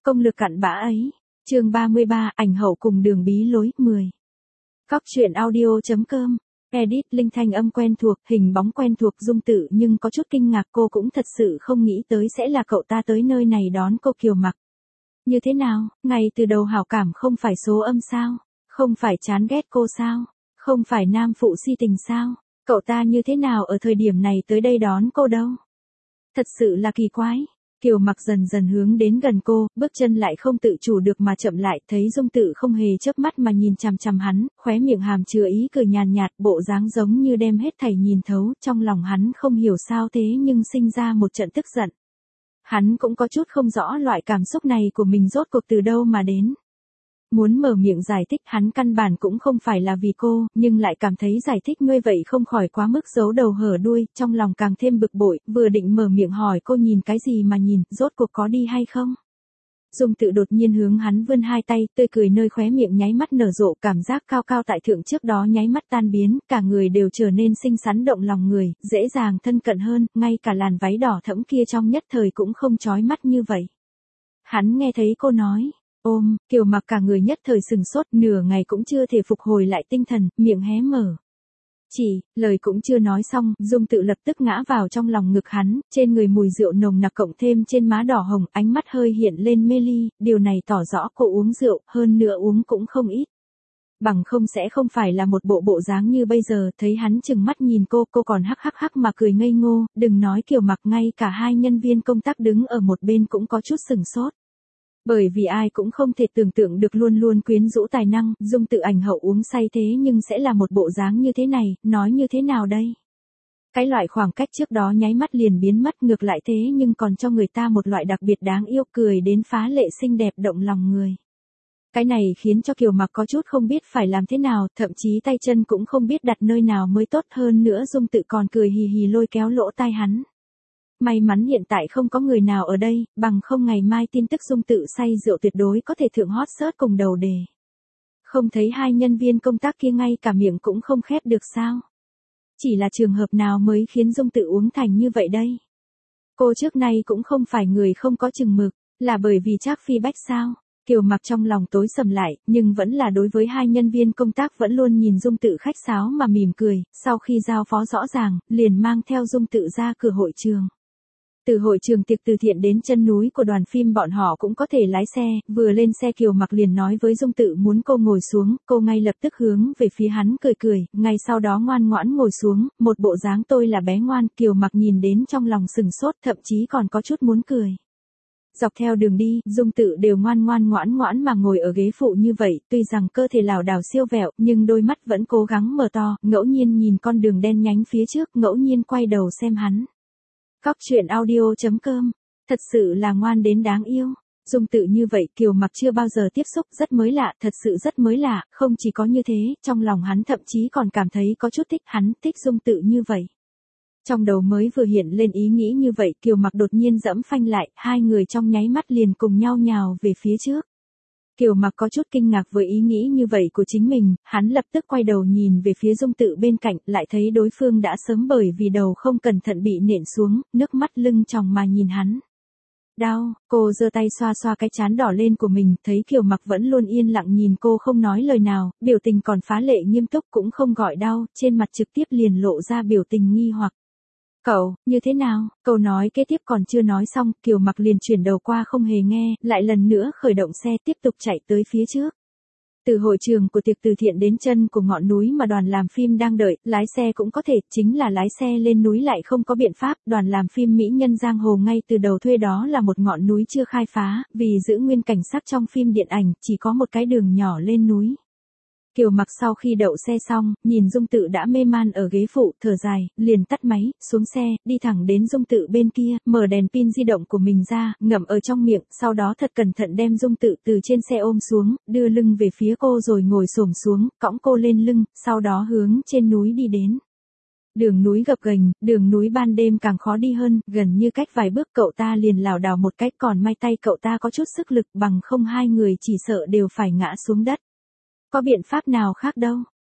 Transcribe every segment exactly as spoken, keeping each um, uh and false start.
Công lực cặn bã ấy. Chương ba mươi ba, ảnh hậu cùng đường bí lối, mười. Cóc truyện audio chấm com. Edit, linh thanh âm quen thuộc, hình bóng quen thuộc, Dung Tự nhưng có chút kinh ngạc, cô cũng thật sự không nghĩ tới sẽ là cậu ta tới nơi này đón cô Kiều Mặc. Như thế nào, ngay từ đầu hảo cảm không phải số âm sao? Không phải chán ghét cô sao? Không phải nam phụ si tình sao? Cậu ta như thế nào ở thời điểm này tới đây đón cô đâu? Thật sự là kỳ quái. Kiều Mặc dần dần hướng đến gần cô, bước chân lại không tự chủ được mà chậm lại, thấy Dung Tự không hề chớp mắt mà nhìn chằm chằm hắn, khóe miệng hàm chứa ý cười nhàn nhạt, bộ dáng giống như đem hết thảy nhìn thấu, trong lòng hắn không hiểu sao thế nhưng sinh ra một trận tức giận. Hắn cũng có chút không rõ loại cảm xúc này của mình rốt cuộc từ đâu mà đến. Muốn mở miệng giải thích, hắn căn bản cũng không phải là vì cô, nhưng lại cảm thấy giải thích ngươi vậy không khỏi quá mức giấu đầu hở đuôi, trong lòng càng thêm bực bội, vừa định mở miệng hỏi cô nhìn cái gì mà nhìn, rốt cuộc có đi hay không? Dung Tự đột nhiên hướng hắn vươn hai tay, tươi cười nơi khóe miệng nháy mắt nở rộ, cảm giác cao cao tại thượng trước đó nháy mắt tan biến, cả người đều trở nên xinh xắn động lòng người, dễ dàng thân cận hơn, ngay cả làn váy đỏ thẫm kia trong nhất thời cũng không chói mắt như vậy. Hắn nghe thấy cô nói, ôm, Kiều Mặc cả người nhất thời sừng sốt, nửa ngày cũng chưa thể phục hồi lại tinh thần, miệng hé mở. Chỉ, lời cũng chưa nói xong, Dung Tự lập tức ngã vào trong lòng ngực hắn, trên người mùi rượu nồng nặc cộng thêm trên má đỏ hồng, ánh mắt hơi hiện lên mê ly, điều này tỏ rõ cô uống rượu, hơn nữa uống cũng không ít. Bằng không sẽ không phải là một bộ bộ dáng như bây giờ, thấy hắn chừng mắt nhìn cô, cô còn hắc hắc hắc mà cười ngây ngô, đừng nói Kiều Mặc, ngay cả hai nhân viên công tác đứng ở một bên cũng có chút sừng sốt. Bởi vì ai cũng không thể tưởng tượng được luôn luôn quyến rũ tài năng, Dung Tự ảnh hậu uống say thế nhưng sẽ là một bộ dáng như thế này, nói như thế nào đây? Cái loại khoảng cách trước đó nháy mắt liền biến mất, ngược lại thế nhưng còn cho người ta một loại đặc biệt đáng yêu, cười đến phá lệ xinh đẹp động lòng người. Cái này khiến cho Kiều Mặc có chút không biết phải làm thế nào, thậm chí tay chân cũng không biết đặt nơi nào mới tốt, hơn nữa Dung Tự còn cười hì hì lôi kéo lỗ tai hắn. May mắn hiện tại không có người nào ở đây, bằng không ngày mai tin tức Dung Tự say rượu tuyệt đối có thể thượng hot search cùng đầu đề. Không thấy hai nhân viên công tác kia ngay cả miệng cũng không khép được sao? Chỉ là trường hợp nào mới khiến Dung Tự uống thành như vậy đây? Cô trước nay cũng không phải người không có chừng mực, là bởi vì Trác Phi Bách sao? Kiều Mặc trong lòng tối sầm lại, nhưng vẫn là đối với hai nhân viên công tác vẫn luôn nhìn Dung Tự khách sáo mà mỉm cười, sau khi giao phó rõ ràng, liền mang theo Dung Tự ra cửa hội trường. Từ hội trường tiệc từ thiện đến chân núi của đoàn phim bọn họ cũng có thể lái xe, vừa lên xe Kiều Mặc liền nói với Dung Tự muốn cô ngồi xuống, cô ngay lập tức hướng về phía hắn cười cười, ngay sau đó ngoan ngoãn ngồi xuống, một bộ dáng tôi là bé ngoan, Kiều Mặc nhìn đến trong lòng sừng sốt, thậm chí còn có chút muốn cười. Dọc theo đường đi, Dung Tự đều ngoan ngoan ngoãn ngoãn mà ngồi ở ghế phụ như vậy, tuy rằng cơ thể lảo đảo siêu vẹo, nhưng đôi mắt vẫn cố gắng mở to, ngẫu nhiên nhìn con đường đen nhánh phía trước, ngẫu nhiên quay đầu xem hắn. Cóc truyện audio chấm com. Thật sự là ngoan đến đáng yêu. Dung Tự như vậy Kiều Mặc chưa bao giờ tiếp xúc, rất mới lạ, thật sự rất mới lạ, không chỉ có như thế, trong lòng hắn thậm chí còn cảm thấy có chút thích hắn, thích Dung Tự như vậy. Trong đầu mới vừa hiện lên ý nghĩ như vậy, Kiều Mặc đột nhiên giẫm phanh lại, hai người trong nháy mắt liền cùng nhau nhào về phía trước. Kiều Mặc có chút kinh ngạc với ý nghĩ như vậy của chính mình, hắn lập tức quay đầu nhìn về phía Dung Tự bên cạnh, lại thấy đối phương đã sớm bởi vì đầu không cẩn thận bị nện xuống, nước mắt lưng tròng mà nhìn hắn. Đau, cô giơ tay xoa xoa cái trán đỏ lên của mình, thấy Kiều Mặc vẫn luôn yên lặng nhìn cô không nói lời nào, biểu tình còn phá lệ nghiêm túc cũng không gọi đau, trên mặt trực tiếp liền lộ ra biểu tình nghi hoặc. Cậu, như thế nào? Câu nói kế tiếp còn chưa nói xong, Kiều Mặc liền chuyển đầu qua không hề nghe, lại lần nữa khởi động xe tiếp tục chạy tới phía trước. Từ hội trường của tiệc từ thiện đến chân của ngọn núi mà đoàn làm phim đang đợi, lái xe cũng có thể, chính là lái xe lên núi lại không có biện pháp, đoàn làm phim Mỹ Nhân Giang Hồ ngay từ đầu thuê đó là một ngọn núi chưa khai phá, vì giữ nguyên cảnh sắc trong phim điện ảnh, chỉ có một cái đường nhỏ lên núi. Kiều Mặc sau khi đậu xe xong, nhìn Dung Tự đã mê man ở ghế phụ, thở dài, liền tắt máy, xuống xe, đi thẳng đến Dung Tự bên kia, mở đèn pin di động của mình ra, ngậm ở trong miệng, sau đó thật cẩn thận đem Dung Tự từ trên xe ôm xuống, đưa lưng về phía cô rồi ngồi xổm xuống, cõng cô lên lưng, sau đó hướng trên núi đi đến. Đường núi gập ghềnh, đường núi ban đêm càng khó đi hơn, gần như cách vài bước cậu ta liền lảo đảo một cách, còn may tay cậu ta có chút sức lực, bằng không hai người chỉ sợ đều phải ngã xuống đất. Có biện pháp nào khác đâu.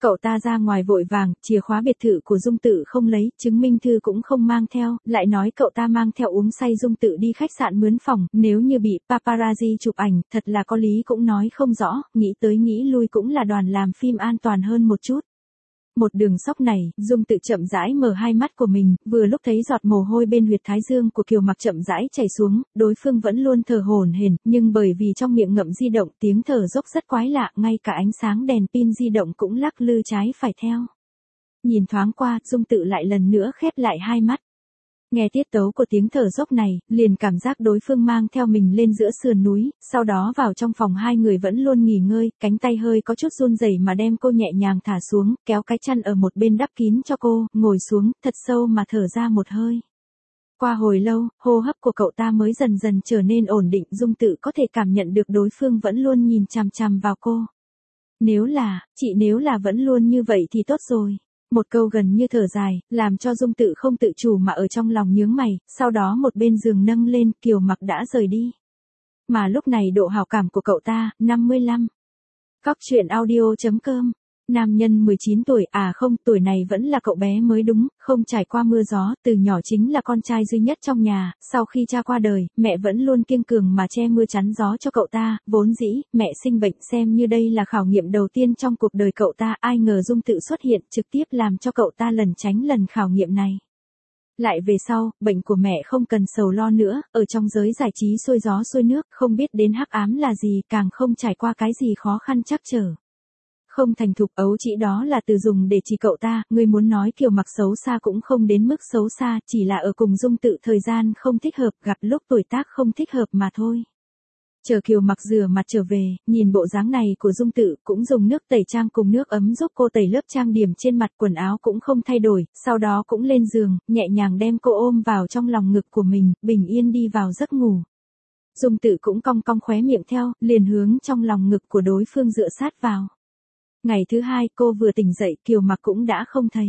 Cậu ta ra ngoài vội vàng, chìa khóa biệt thự của Dung Tự không lấy, chứng minh thư cũng không mang theo, lại nói cậu ta mang theo uống say Dung Tự đi khách sạn mướn phòng, nếu như bị paparazzi chụp ảnh, thật là có lý cũng nói không rõ, nghĩ tới nghĩ lui cũng là đoàn làm phim an toàn hơn một chút. Một đường sóc này, Dung Tự chậm rãi mở hai mắt của mình, vừa lúc thấy giọt mồ hôi bên huyệt thái dương của Kiều Mặc chậm rãi chảy xuống, đối phương vẫn luôn thở hổn hển, nhưng bởi vì trong miệng ngậm di động tiếng thở dốc rất quái lạ, ngay cả ánh sáng đèn pin di động cũng lắc lư trái phải theo. Nhìn thoáng qua, Dung Tự lại lần nữa khép lại hai mắt. Nghe tiết tấu của tiếng thở dốc này, liền cảm giác đối phương mang theo mình lên giữa sườn núi, sau đó vào trong phòng hai người vẫn luôn nghỉ ngơi, cánh tay hơi có chút run rẩy mà đem cô nhẹ nhàng thả xuống, kéo cái chăn ở một bên đắp kín cho cô, ngồi xuống, thật sâu mà thở ra một hơi. Qua hồi lâu, hô hấp của cậu ta mới dần dần trở nên ổn định, Dung Tự có thể cảm nhận được đối phương vẫn luôn nhìn chằm chằm vào cô. Nếu là, chị nếu là vẫn luôn như vậy thì tốt rồi. Một câu gần như thở dài, làm cho Dung Tự không tự chủ mà ở trong lòng nhướng mày, sau đó một bên giường nâng lên, Kiều Mặc đã rời đi. Mà lúc này độ hảo cảm của cậu ta, năm mươi lăm. Cóc truyện audio chấm com. Nam nhân mười chín tuổi, à không, tuổi này vẫn là cậu bé mới đúng, không trải qua mưa gió, từ nhỏ chính là con trai duy nhất trong nhà, sau khi cha qua đời, mẹ vẫn luôn kiêng cường mà che mưa chắn gió cho cậu ta, vốn dĩ, mẹ sinh bệnh xem như đây là khảo nghiệm đầu tiên trong cuộc đời cậu ta, ai ngờ Dung Tự xuất hiện, trực tiếp làm cho cậu ta lẩn tránh lần khảo nghiệm này. Lại về sau, bệnh của mẹ không cần sầu lo nữa, ở trong giới giải trí xuôi gió xuôi nước, không biết đến hắc ám là gì, càng không trải qua cái gì khó khăn trắc trở. Không thành thục, ấu chỉ đó là từ dùng để chỉ cậu ta, người muốn nói Kiều Mặc xấu xa cũng không đến mức xấu xa, chỉ là ở cùng Dung Tự thời gian không thích hợp, gặp lúc tuổi tác không thích hợp mà thôi. Chờ Kiều Mặc rửa mặt trở về, nhìn bộ dáng này của Dung Tự, cũng dùng nước tẩy trang cùng nước ấm giúp cô tẩy lớp trang điểm trên mặt, quần áo cũng không thay đổi, sau đó cũng lên giường, nhẹ nhàng đem cô ôm vào trong lòng ngực của mình, bình yên đi vào giấc ngủ. Dung Tự cũng cong cong khóe miệng theo, liền hướng trong lòng ngực của đối phương dựa sát vào. Ngày thứ hai cô vừa tỉnh dậy, Kiều Mặc cũng đã không thấy.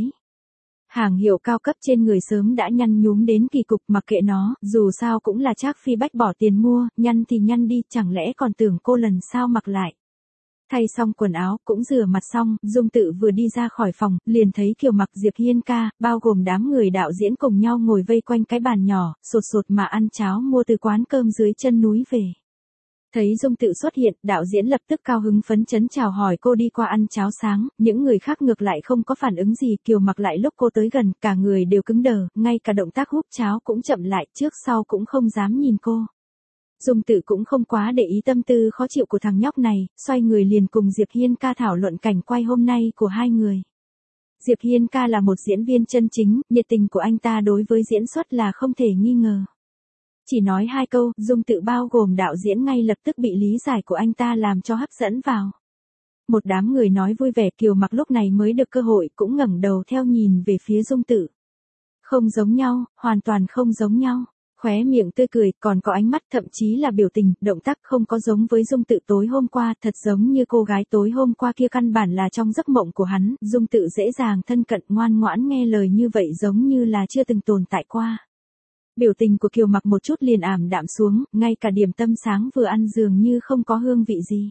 Hàng hiệu cao cấp trên người sớm đã nhăn nhúm đến kỳ cục, mặc kệ nó, dù sao cũng là Trác Phi Bách bỏ tiền mua, nhăn thì nhăn đi, chẳng lẽ còn tưởng cô lần sau mặc lại. Thay xong quần áo, cũng rửa mặt xong, Dung Tự vừa đi ra khỏi phòng, liền thấy Kiều Mặc, Diệp Hiên ca, bao gồm đám người đạo diễn cùng nhau ngồi vây quanh cái bàn nhỏ, sột sột mà ăn cháo mua từ quán cơm dưới chân núi về. Thấy Dung Tự xuất hiện, đạo diễn lập tức cao hứng phấn chấn chào hỏi cô đi qua ăn cháo sáng, những người khác ngược lại không có phản ứng gì, Kiều Mặc lại lúc cô tới gần, cả người đều cứng đờ, ngay cả động tác húp cháo cũng chậm lại, trước sau cũng không dám nhìn cô. Dung Tự cũng không quá để ý tâm tư khó chịu của thằng nhóc này, xoay người liền cùng Diệp Hiên ca thảo luận cảnh quay hôm nay của hai người. Diệp Hiên ca là một diễn viên chân chính, nhiệt tình của anh ta đối với diễn xuất là không thể nghi ngờ. Chỉ nói hai câu, Dung Tự bao gồm đạo diễn ngay lập tức bị lý giải của anh ta làm cho hấp dẫn vào. Một đám người nói vui vẻ, Kiều Mặc lúc này mới được cơ hội, cũng ngẩng đầu theo nhìn về phía Dung Tự. Không giống nhau, hoàn toàn không giống nhau. Khóe miệng tươi cười, còn có ánh mắt, thậm chí là biểu tình, động tác không có giống với Dung Tự tối hôm qua, thật giống như cô gái tối hôm qua kia căn bản là trong giấc mộng của hắn, Dung Tự dễ dàng thân cận ngoan ngoãn nghe lời như vậy giống như là chưa từng tồn tại qua. Biểu tình của Kiều Mặc một chút liền ảm đạm xuống, ngay cả điểm tâm sáng vừa ăn dường như không có hương vị gì.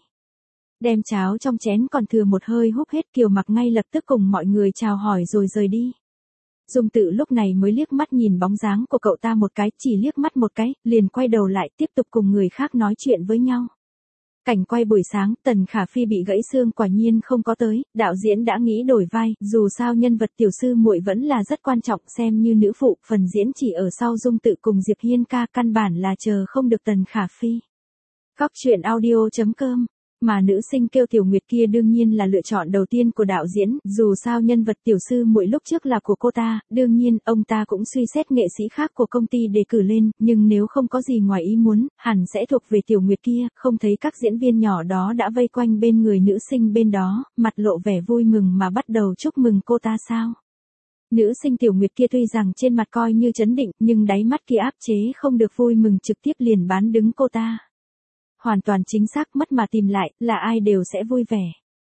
Đem cháo trong chén còn thừa một hơi húp hết, Kiều Mặc ngay lập tức cùng mọi người chào hỏi rồi rời đi. Dung Tự lúc này mới liếc mắt nhìn bóng dáng của cậu ta một cái, chỉ liếc mắt một cái, liền quay đầu lại tiếp tục cùng người khác nói chuyện với nhau. Cảnh quay buổi sáng, Tần Khả Phi bị gãy xương quả nhiên không có tới, đạo diễn đã nghĩ đổi vai, dù sao nhân vật tiểu sư muội vẫn là rất quan trọng, xem như nữ phụ, phần diễn chỉ ở sau Dung Tự cùng Diệp Hiên ca, căn bản là chờ không được Tần Khả Phi. Cóc truyện audio chấm com. Mà nữ sinh Kiều Tiểu Nguyệt kia đương nhiên là lựa chọn đầu tiên của đạo diễn, dù sao nhân vật tiểu sư muội lúc trước là của cô ta, đương nhiên, ông ta cũng suy xét nghệ sĩ khác của công ty đề cử lên, nhưng nếu không có gì ngoài ý muốn, hẳn sẽ thuộc về Tiểu Nguyệt kia, không thấy các diễn viên nhỏ đó đã vây quanh bên người nữ sinh bên đó, mặt lộ vẻ vui mừng mà bắt đầu chúc mừng cô ta sao. Nữ sinh Tiểu Nguyệt kia tuy rằng trên mặt coi như trấn định, nhưng đáy mắt kia áp chế không được vui mừng, trực tiếp liền bán đứng cô ta. Hoàn toàn chính xác, mất mà tìm lại, là ai đều sẽ vui vẻ.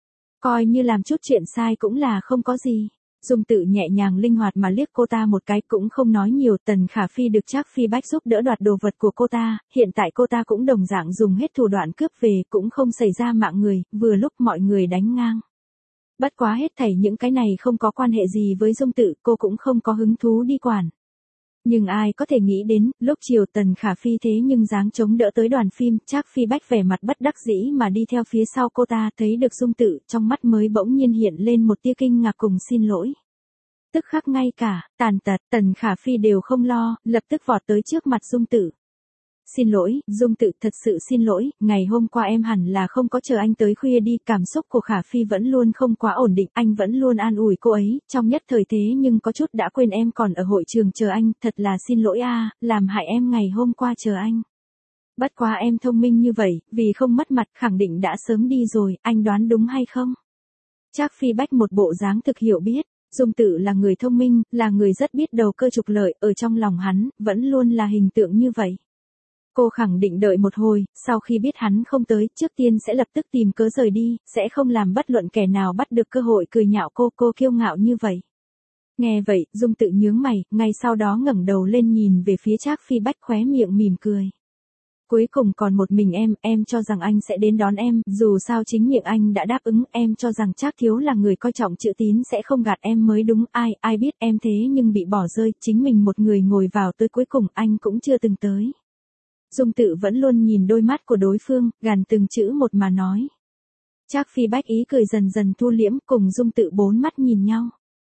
Coi như làm chút chuyện sai cũng là không có gì. Dung Tự nhẹ nhàng linh hoạt mà liếc cô ta một cái, cũng không nói nhiều. Tần Khả Phi được Trác Phi Bách giúp đỡ đoạt đồ vật của cô ta, hiện tại cô ta cũng đồng dạng dùng hết thủ đoạn cướp về, cũng không xảy ra mạng người, vừa lúc mọi người đánh ngang. Bất quá hết thảy những cái này không có quan hệ gì với Dung Tự, cô cũng không có hứng thú đi quản. Nhưng ai có thể nghĩ đến, lúc chiều Tần Khả Phi thế nhưng dáng chống đỡ tới đoàn phim, Trác Phi Bách vẻ mặt bất đắc dĩ mà đi theo phía sau cô ta, thấy được Dung Tự, trong mắt mới bỗng nhiên hiện lên một tia kinh ngạc cùng xin lỗi. Tức khắc ngay cả, tàn tật, Tần Khả Phi đều không lo, lập tức vọt tới trước mặt Dung Tự. Xin lỗi, Dung Tự, thật sự xin lỗi, ngày hôm qua em hẳn là không có chờ anh tới khuya đi, cảm xúc của Khả Phi vẫn luôn không quá ổn định, anh vẫn luôn an ủi cô ấy, trong nhất thời thế nhưng có chút đã quên em còn ở hội trường chờ anh, thật là xin lỗi a, làm hại em ngày hôm qua chờ anh. Bất quá em thông minh như vậy, vì không mất mặt khẳng định đã sớm đi rồi, anh đoán đúng hay không? Trác Phi Bách một bộ dáng thực hiểu biết. Dung Tự là người thông minh, là người rất biết đầu cơ trục lợi, ở trong lòng hắn, vẫn luôn là hình tượng như vậy. Cô khẳng định đợi một hồi, sau khi biết hắn không tới, trước tiên sẽ lập tức tìm cớ rời đi, sẽ không làm bất luận kẻ nào bắt được cơ hội cười nhạo cô, cô kiêu ngạo như vậy. Nghe vậy, Dung Tự nhướng mày, ngay sau đó ngẩng đầu lên nhìn về phía Trác Phi Bách khóe miệng mỉm cười. Cuối cùng còn một mình em, em cho rằng anh sẽ đến đón em, dù sao chính miệng anh đã đáp ứng, em cho rằng Trác thiếu là người coi trọng chữ tín sẽ không gạt em mới đúng, ai, ai biết em thế nhưng bị bỏ rơi, chính mình một người ngồi vào tới cuối cùng anh cũng chưa từng tới. Dung Tự vẫn luôn nhìn đôi mắt của đối phương, gằn từng chữ một mà nói. Trác Phi Bách ý cười dần dần thu liễm, cùng Dung Tự bốn mắt nhìn nhau.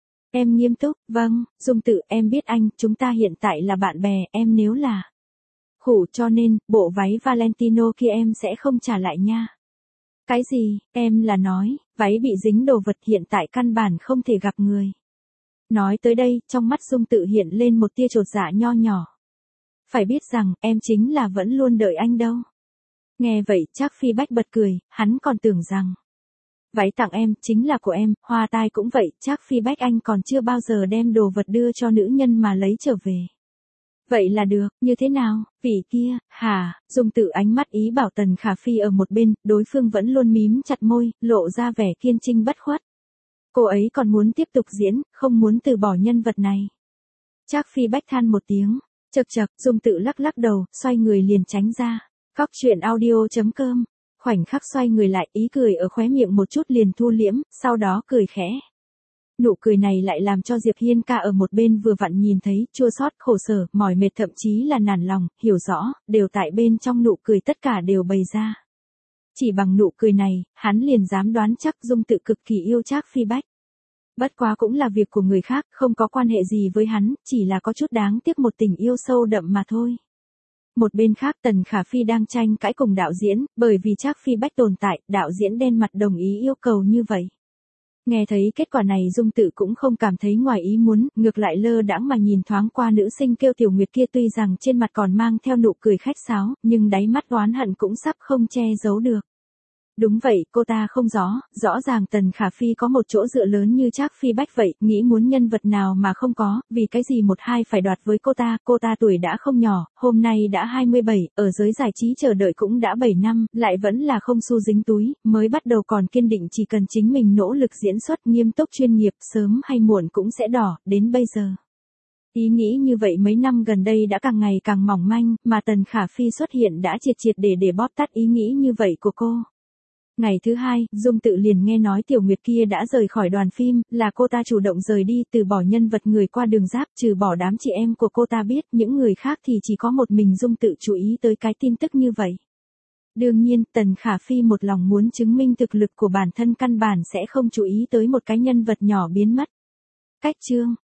Em nghiêm túc, vâng, Dung Tự, em biết anh, chúng ta hiện tại là bạn bè, em nếu là khủ cho nên, bộ váy Valentino kia em sẽ không trả lại nha. Cái gì, em là nói, váy bị dính đồ vật hiện tại căn bản không thể gặp người. Nói tới đây, trong mắt Dung Tự hiện lên một tia chột dạ nho nhỏ. Phải biết rằng, em chính là vẫn luôn đợi anh đâu. Nghe vậy, Trác Phi Bách bật cười, hắn còn tưởng rằng váy tặng em, chính là của em, hoa tai cũng vậy, Trác Phi Bách anh còn chưa bao giờ đem đồ vật đưa cho nữ nhân mà lấy trở về. Vậy là được, như thế nào, vị kia, hả, Dung Tự ánh mắt ý bảo Tần Khả Phi ở một bên, đối phương vẫn luôn mím chặt môi, lộ ra vẻ kiên trinh bất khuất. Cô ấy còn muốn tiếp tục diễn, không muốn từ bỏ nhân vật này. Trác Phi Bách than một tiếng, chậc chậc, Dung Tự lắc lắc đầu, xoay người liền tránh ra. Cóc truyện audio chấm com, khoảnh khắc xoay người lại, ý cười ở khóe miệng một chút liền thu liễm, sau đó cười khẽ. Nụ cười này lại làm cho Diệp Hiên ca ở một bên vừa vặn nhìn thấy, chua xót, khổ sở, mỏi mệt thậm chí là nản lòng, hiểu rõ, đều tại bên trong nụ cười tất cả đều bày ra. Chỉ bằng nụ cười này, hắn liền dám đoán chắc Dung Tự cực kỳ yêu Trác Phi Bách. Bất quá cũng là việc của người khác, không có quan hệ gì với hắn, chỉ là có chút đáng tiếc một tình yêu sâu đậm mà thôi. Một bên khác Tần Khả Phi đang tranh cãi cùng đạo diễn, bởi vì Trác Phi Bách tồn tại, đạo diễn đen mặt đồng ý yêu cầu như vậy. Nghe thấy kết quả này Dung Tự cũng không cảm thấy ngoài ý muốn, ngược lại lơ đãng mà nhìn thoáng qua nữ sinh kêu Tiểu Nguyệt kia, tuy rằng trên mặt còn mang theo nụ cười khách sáo, nhưng đáy mắt oán hận cũng sắp không che giấu được. Đúng vậy, cô ta không rõ, rõ ràng Tần Khả Phi có một chỗ dựa lớn như Trác Phi Bách vậy, nghĩ muốn nhân vật nào mà không có, vì cái gì một hai phải đoạt với cô ta, cô ta tuổi đã không nhỏ, hôm nay đã hai mươi bảy, ở giới giải trí chờ đợi cũng đã bảy năm, lại vẫn là không xu dính túi, mới bắt đầu còn kiên định chỉ cần chính mình nỗ lực diễn xuất nghiêm túc chuyên nghiệp, sớm hay muộn cũng sẽ đỏ, đến bây giờ. Ý nghĩ như vậy mấy năm gần đây đã càng ngày càng mỏng manh, mà Tần Khả Phi xuất hiện đã triệt triệt để để bóp tắt ý nghĩ như vậy của cô. Ngày thứ hai, Dung Tự liền nghe nói Tiểu Nguyệt kia đã rời khỏi đoàn phim, là cô ta chủ động rời đi, từ bỏ nhân vật người qua đường giáp, trừ bỏ đám chị em của cô ta biết, những người khác thì chỉ có một mình Dung Tự chú ý tới cái tin tức như vậy. Đương nhiên, Tần Khả Phi một lòng muốn chứng minh thực lực của bản thân căn bản sẽ không chú ý tới một cái nhân vật nhỏ biến mất. Cách chương